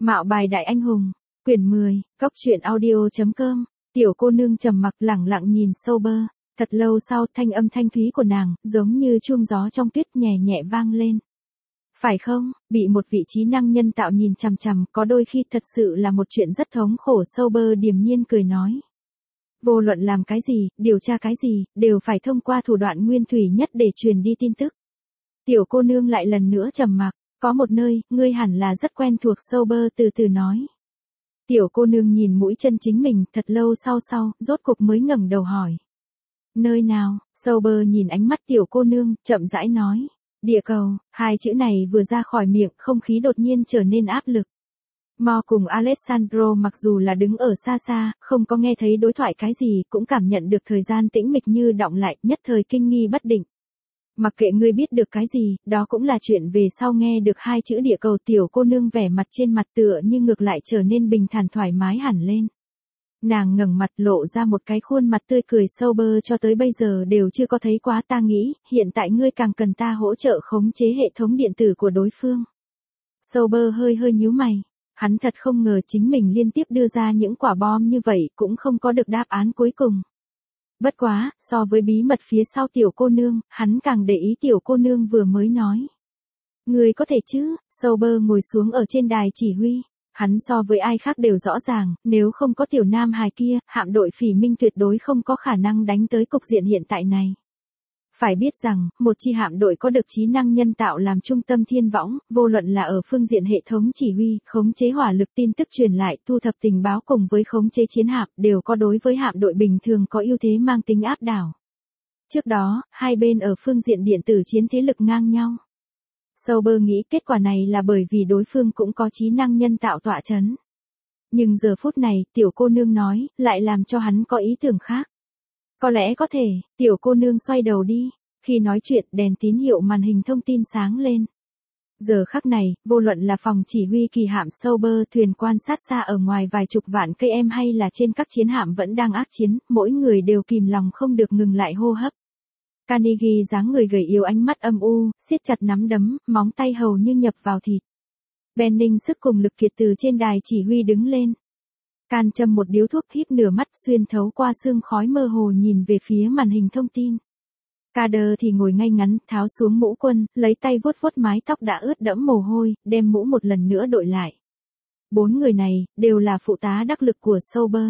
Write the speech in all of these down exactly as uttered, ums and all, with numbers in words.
Mạo bài đại anh hùng, quyển mười, cốc truyện audio.com, tiểu cô nương trầm mặc lẳng lặng nhìn Sober, thật lâu sau thanh âm thanh thúy của nàng, giống như chuông gió trong tuyết nhẹ nhẹ vang lên. Phải không, bị một vị trí năng nhân tạo nhìn chằm chằm, có đôi khi thật sự là một chuyện rất thống khổ. Sober điềm nhiên cười nói. Vô luận làm cái gì, điều tra cái gì, đều phải thông qua thủ đoạn nguyên thủy nhất để truyền đi tin tức. Tiểu cô nương lại lần nữa trầm mặc, có một nơi, ngươi hẳn là rất quen thuộc. Sober từ từ nói. Tiểu cô nương nhìn mũi chân chính mình, thật lâu sau sau, rốt cục mới ngẩng đầu hỏi. Nơi nào? Sober nhìn ánh mắt tiểu cô nương, chậm rãi nói. Địa cầu. Hai chữ này vừa ra khỏi miệng, không khí đột nhiên trở nên áp lực. Mo cùng Alessandro mặc dù là đứng ở xa xa, không có nghe thấy đối thoại cái gì, cũng cảm nhận được thời gian tĩnh mịch như đọng lại, nhất thời kinh nghi bất định. Mặc kệ ngươi biết được cái gì, đó cũng là chuyện về sau. Nghe được hai chữ địa cầu, tiểu cô nương vẻ mặt trên mặt tựa như ngược lại trở nên bình thản thoải mái hẳn lên. Nàng ngẩng mặt lộ ra một cái khuôn mặt tươi cười. Sober cho tới bây giờ đều chưa có thấy quá, ta nghĩ, hiện tại ngươi càng cần ta hỗ trợ khống chế hệ thống điện tử của đối phương. Sober hơi hơi nhíu mày. Hắn thật không ngờ chính mình liên tiếp đưa ra những quả bom như vậy cũng không có được đáp án cuối cùng. Bất quá, so với bí mật phía sau tiểu cô nương, hắn càng để ý tiểu cô nương vừa mới nói. Người có thể chứ? Sober ngồi xuống ở trên đài chỉ huy. Hắn so với ai khác đều rõ ràng, nếu không có tiểu nam hài kia, hạm đội Phỉ Minh tuyệt đối không có khả năng đánh tới cục diện hiện tại này. Phải biết rằng, một chi hạm đội có được trí năng nhân tạo làm trung tâm thiên võng, vô luận là ở phương diện hệ thống chỉ huy, khống chế hỏa lực tin tức truyền lại, thu thập tình báo cùng với khống chế chiến hạm, đều có đối với hạm đội bình thường có ưu thế mang tính áp đảo. Trước đó, hai bên ở phương diện điện tử chiến thế lực ngang nhau. Sober nghĩ kết quả này là bởi vì đối phương cũng có trí năng nhân tạo tọa chấn. Nhưng giờ phút này, tiểu cô nương nói, lại làm cho hắn có ý tưởng khác. Có lẽ có thể, tiểu cô nương xoay đầu đi. Khi nói chuyện, đèn tín hiệu màn hình thông tin sáng lên. Giờ khắc này, vô luận là phòng chỉ huy kỳ hạm Sober, thuyền quan sát xa ở ngoài vài chục vạn cây em hay là trên các chiến hạm vẫn đang ác chiến, mỗi người đều kìm lòng không được ngừng lại hô hấp. Carnegie dáng người gầy yếu, ánh mắt âm u, siết chặt nắm đấm, móng tay hầu như nhập vào thịt. Benning sức cùng lực kiệt từ trên đài chỉ huy đứng lên. Can châm một điếu thuốc, híp nửa mắt, xuyên thấu qua sương khói mơ hồ nhìn về phía màn hình thông tin. Kader thì ngồi ngay ngắn, tháo xuống mũ quân, lấy tay vuốt vuốt mái tóc đã ướt đẫm mồ hôi, đem mũ một lần nữa đội lại. Bốn người này, đều là phụ tá đắc lực của Sober.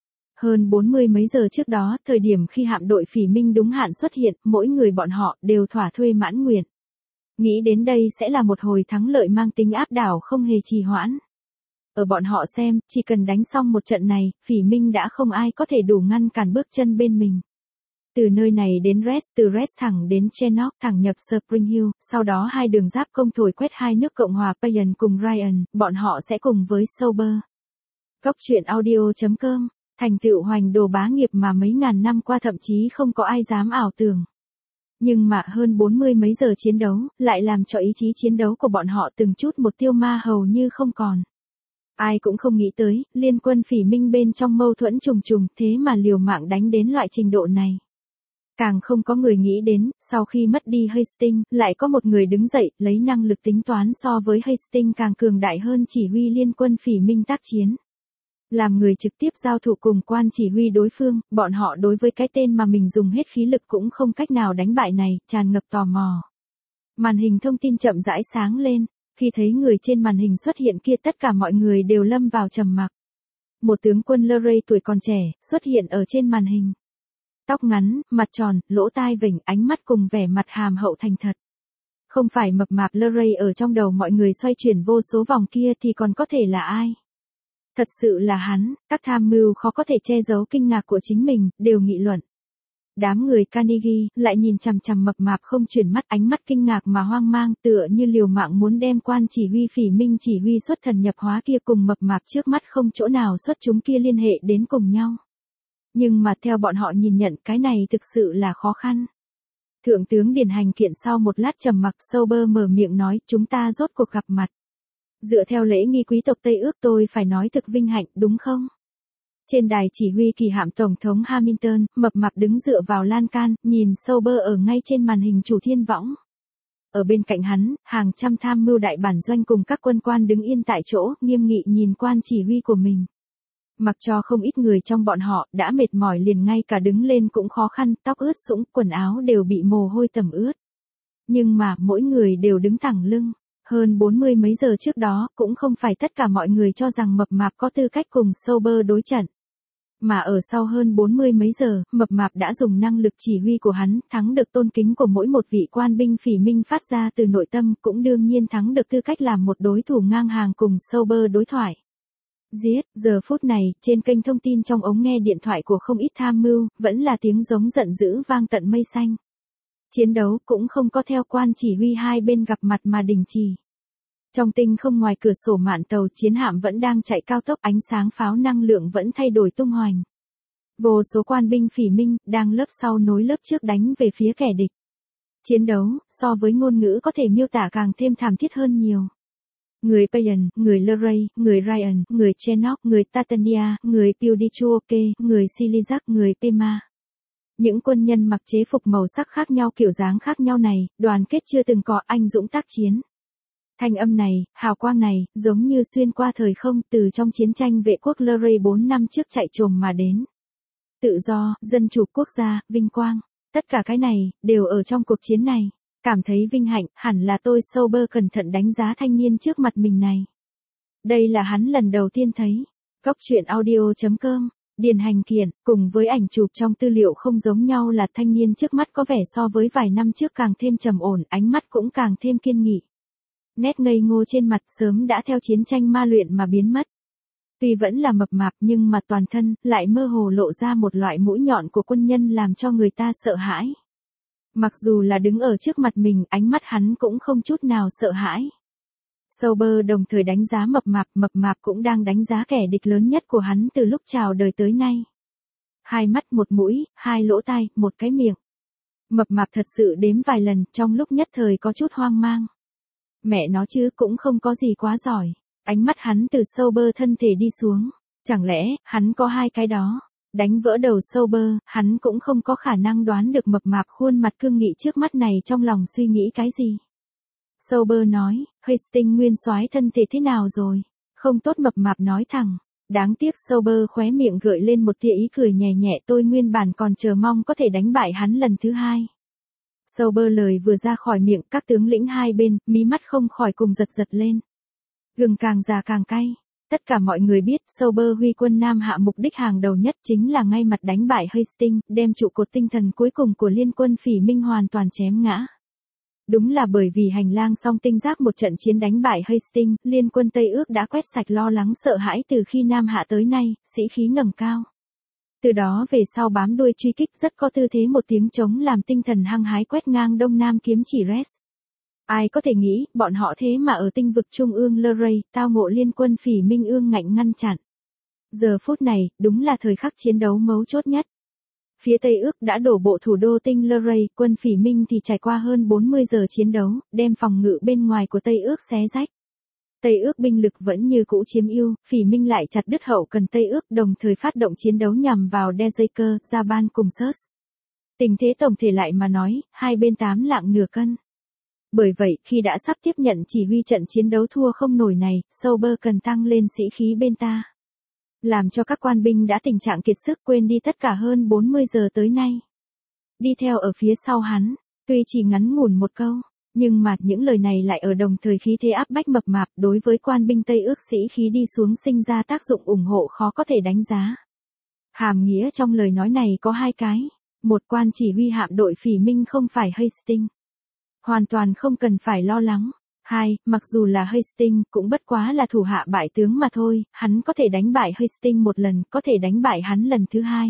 Hơn bốn mươi mấy giờ trước đó, thời điểm khi hạm đội Phỉ Minh đúng hạn xuất hiện, mỗi người bọn họ đều thỏa thuê mãn nguyện. Nghĩ đến đây sẽ là một hồi thắng lợi mang tính áp đảo không hề trì hoãn. Ở bọn họ xem, chỉ cần đánh xong một trận này, Phỉ Minh đã không ai có thể đủ ngăn cản bước chân bên mình. Từ nơi này đến Rest, từ Rest thẳng đến Chenock, thẳng nhập Spring Hill, sau đó hai đường giáp công thổi quét hai nước Cộng hòa Payan cùng Ryan, bọn họ sẽ cùng với Sober. Cốc truyện audio.com, thành tựu hoành đồ bá nghiệp mà mấy ngàn năm qua thậm chí không có ai dám ảo tưởng. Nhưng mà hơn bốn mươi mấy giờ chiến đấu, lại làm cho ý chí chiến đấu của bọn họ từng chút một tiêu ma hầu như không còn. Ai cũng không nghĩ tới, liên quân Phỉ Minh bên trong mâu thuẫn trùng trùng, thế mà liều mạng đánh đến loại trình độ này. Càng không có người nghĩ đến, sau khi mất đi Hastings, lại có một người đứng dậy, lấy năng lực tính toán so với Hastings càng cường đại hơn chỉ huy liên quân Phỉ Minh tác chiến. Làm người trực tiếp giao thủ cùng quan chỉ huy đối phương, bọn họ đối với cái tên mà mình dùng hết khí lực cũng không cách nào đánh bại này, tràn ngập tò mò. Màn hình thông tin chậm rãi sáng lên, khi thấy người trên màn hình xuất hiện kia tất cả mọi người đều lâm vào trầm mặc. Một tướng quân Luray tuổi còn trẻ, xuất hiện ở trên màn hình. Tóc ngắn, mặt tròn, lỗ tai vểnh, ánh mắt cùng vẻ mặt hàm hậu thành thật. Không phải mập mạp Luray ở trong đầu mọi người xoay chuyển vô số vòng kia thì còn có thể là ai? Thật sự là hắn, các tham mưu khó có thể che giấu kinh ngạc của chính mình, đều nghị luận. Đám người Carnegie lại nhìn chằm chằm mập mạp không chuyển mắt, ánh mắt kinh ngạc mà hoang mang, tựa như liều mạng muốn đem quan chỉ huy Phỉ Minh chỉ huy xuất thần nhập hóa kia cùng mập mạp trước mắt không chỗ nào xuất chúng kia liên hệ đến cùng nhau. Nhưng mà theo bọn họ nhìn nhận, cái này thực sự là khó khăn. Thượng tướng Điền Hành Kiện sau một lát trầm mặc, Sober mở miệng nói, chúng ta rốt cuộc gặp mặt. Dựa theo lễ nghi quý tộc Tây ước, tôi phải nói thực vinh hạnh, đúng không? Trên đài chỉ huy kỳ hạm Tổng thống Hamilton, mập mạp đứng dựa vào lan can, nhìn Sober ở ngay trên màn hình chủ thiên võng. ở bên cạnh hắn, hàng trăm tham mưu đại bản doanh cùng các quân quan đứng yên tại chỗ, nghiêm nghị nhìn quan chỉ huy của mình. Mặc cho không ít người trong bọn họ đã mệt mỏi liền ngay cả đứng lên cũng khó khăn, tóc ướt sũng, quần áo đều bị mồ hôi tẩm ướt. Nhưng mà mỗi người đều đứng thẳng lưng. Hơn bốn mươi mấy giờ trước đó, cũng không phải tất cả mọi người cho rằng mập mạp có tư cách cùng Sober đối trận. Mà ở sau hơn bốn mươi mấy giờ, mập mạp đã dùng năng lực chỉ huy của hắn, thắng được tôn kính của mỗi một vị quan binh phỉ minh phát ra từ nội tâm, cũng đương nhiên thắng được tư cách làm một đối thủ ngang hàng cùng Sober đối thoại. Giết, giờ phút này, trên kênh thông tin trong ống nghe điện thoại của không ít tham mưu, vẫn là tiếng giống giận dữ vang tận mây xanh. Chiến đấu cũng không có theo quan chỉ huy hai bên gặp mặt mà đình chỉ. Trong tinh không ngoài cửa sổ mạn tàu chiến hạm vẫn đang chạy cao tốc, ánh sáng pháo năng lượng vẫn thay đổi tung hoành. Vô số quan binh phỉ minh đang lớp sau nối lớp trước đánh về phía kẻ địch. Chiến đấu, so với ngôn ngữ có thể miêu tả càng thêm thảm thiết hơn nhiều. Người Payan, người Luray, người Ryan, người Chenock, người Tatania, người Piudichuoke, người Silizak, người Pema. Những quân nhân mặc chế phục màu sắc khác nhau kiểu dáng khác nhau này, đoàn kết chưa từng có, anh dũng tác chiến. Thanh âm này, hào quang này, giống như xuyên qua thời không từ trong chiến tranh vệ quốc Luray bốn năm trước chạy trồm mà đến. Tự do, dân chủ quốc gia, vinh quang, tất cả cái này, đều ở trong cuộc chiến này. Cảm thấy vinh hạnh, hẳn là tôi Sober cẩn thận đánh giá thanh niên trước mặt mình này. Đây là hắn lần đầu tiên thấy. Góc truyện audio chấm com, Điền Hành Kiện, cùng với ảnh chụp trong tư liệu không giống nhau là thanh niên trước mắt có vẻ so với vài năm trước càng thêm trầm ổn, ánh mắt cũng càng thêm kiên nghị. Nét ngây ngô trên mặt sớm đã theo chiến tranh ma luyện mà biến mất. Tuy vẫn là mập mạp nhưng mà toàn thân lại mơ hồ lộ ra một loại mũi nhọn của quân nhân làm cho người ta sợ hãi. Mặc dù là đứng ở trước mặt mình, ánh mắt hắn cũng không chút nào sợ hãi. Sober đồng thời đánh giá mập mạp, mập mạp cũng đang đánh giá kẻ địch lớn nhất của hắn từ lúc chào đời tới nay. Hai mắt một mũi, hai lỗ tai, một cái miệng. Mập mạp thật sự đếm vài lần, trong lúc nhất thời có chút hoang mang. Mẹ nó chứ cũng không có gì quá giỏi. Ánh mắt hắn từ Sober thân thể đi xuống. Chẳng lẽ, hắn có hai cái đó? Đánh vỡ đầu Sober, hắn cũng không có khả năng đoán được mập mạp khuôn mặt cương nghị trước mắt này trong lòng suy nghĩ cái gì. Sober nói, Hastings nguyên soái thân thể thế nào rồi? Không tốt, mập mạp nói thẳng. Đáng tiếc, Sober khóe miệng gợi lên một tia ý cười nhẹ nhẹ, tôi nguyên bản còn chờ mong có thể đánh bại hắn lần thứ hai. Sober lời vừa ra khỏi miệng, các tướng lĩnh hai bên, mí mắt không khỏi cùng giật giật lên. Gừng càng già càng cay. Tất cả mọi người biết, Sober huy quân Nam hạ mục đích hàng đầu nhất chính là ngay mặt đánh bại Hastings, đem trụ cột tinh thần cuối cùng của liên quân phỉ minh hoàn toàn chém ngã. Đúng là bởi vì hành lang song tinh giác một trận chiến đánh bại Hastings, liên quân Tây Ước đã quét sạch lo lắng sợ hãi từ khi Nam hạ tới nay, sĩ khí ngẩng cao. Từ đó về sau bám đuôi truy kích rất có tư thế, một tiếng trống làm tinh thần hăng hái quét ngang đông nam kiếm chỉ Res. Ai có thể nghĩ, bọn họ thế mà ở tinh vực trung ương Luray, tao ngộ liên quân phỉ minh ương ngạnh ngăn chặn. Giờ phút này, đúng là thời khắc chiến đấu mấu chốt nhất. Phía Tây Ước đã đổ bộ thủ đô tinh Luray, quân phỉ minh thì trải qua hơn bốn mươi giờ chiến đấu, đem phòng ngự bên ngoài của Tây Ước xé rách. Tây Ước binh lực vẫn như cũ chiếm ưu, phỉ minh lại chặt đứt hậu cần Tây Ước, đồng thời phát động chiến đấu nhằm vào Dejaker, Jaban cùng Surs. Tình thế tổng thể lại mà nói, hai bên tám lạng nửa cân. Bởi vậy, khi đã sắp tiếp nhận chỉ huy trận chiến đấu thua không nổi này, Sober cần tăng lên sĩ khí bên ta. Làm cho các quan binh đã tình trạng kiệt sức quên đi tất cả hơn bốn mươi giờ tới nay. Đi theo ở phía sau hắn, tuy chỉ ngắn ngủn một câu, nhưng mà những lời này lại ở đồng thời khí thế áp bách mập mạp đối với quan binh Tây Ước sĩ khí đi xuống sinh ra tác dụng ủng hộ khó có thể đánh giá. Hàm nghĩa trong lời nói này có hai cái. Một, quan chỉ huy hạm đội phỉ minh không phải Hastings. Hoàn toàn không cần phải lo lắng. Hai, mặc dù là Hastings cũng bất quá là thủ hạ bại tướng mà thôi, hắn có thể đánh bại Hastings một lần, có thể đánh bại hắn lần thứ hai.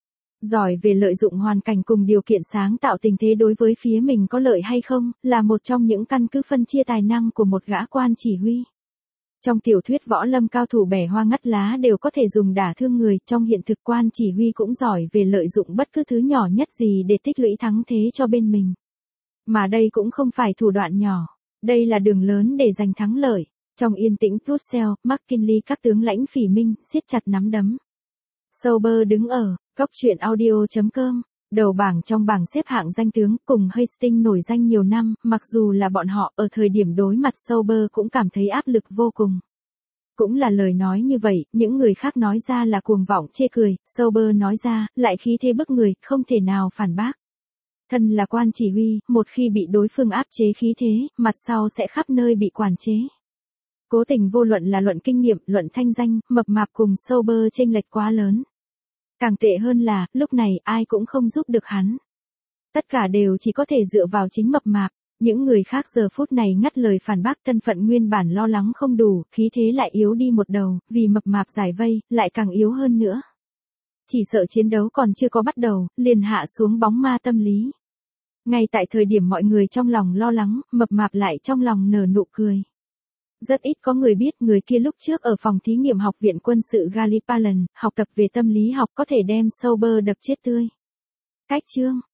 Giỏi về lợi dụng hoàn cảnh cùng điều kiện sáng tạo tình thế đối với phía mình có lợi hay không, là một trong những căn cứ phân chia tài năng của một gã quan chỉ huy. Trong tiểu thuyết võ lâm cao thủ bẻ hoa ngắt lá đều có thể dùng đả thương người, trong hiện thực quan chỉ huy cũng giỏi về lợi dụng bất cứ thứ nhỏ nhất gì để tích lũy thắng thế cho bên mình. Mà đây cũng không phải thủ đoạn nhỏ, đây là đường lớn để giành thắng lợi. Trong yên tĩnh Brussels, McKinley các tướng lãnh phỉ minh siết chặt nắm đấm. Sober đứng ở góc truyện audio chấm com, Đầu bảng trong bảng xếp hạng danh tướng cùng Hastings nổi danh nhiều năm, mặc dù là bọn họ ở thời điểm đối mặt Sauber cũng cảm thấy áp lực vô cùng. Cũng là lời nói như vậy, những người khác nói ra là cuồng vọng chê cười, Sauber nói ra, lại khí thế bức người, không thể nào phản bác. Thân là quan chỉ huy, một khi bị đối phương áp chế khí thế, mặt sau sẽ khắp nơi bị quản chế. Cố Tình vô luận là luận kinh nghiệm, luận thanh danh, mập mạp cùng Sauber chênh lệch quá lớn. Càng tệ hơn là, lúc này ai cũng không giúp được hắn. Tất cả đều chỉ có thể dựa vào chính mập mạp. Những người khác giờ phút này ngắt lời phản bác, thân phận nguyên bản lo lắng không đủ, khí thế lại yếu đi một đầu, vì mập mạp giải vây, lại càng yếu hơn nữa. Chỉ sợ chiến đấu còn chưa có bắt đầu, liền hạ xuống bóng ma tâm lý. Ngay tại thời điểm mọi người trong lòng lo lắng, mập mạp lại trong lòng nở nụ cười. Rất ít có người biết người kia lúc trước ở phòng thí nghiệm học viện quân sự Gallipoli, học tập về tâm lý học có thể đem Sauber đập chết tươi. Cách chương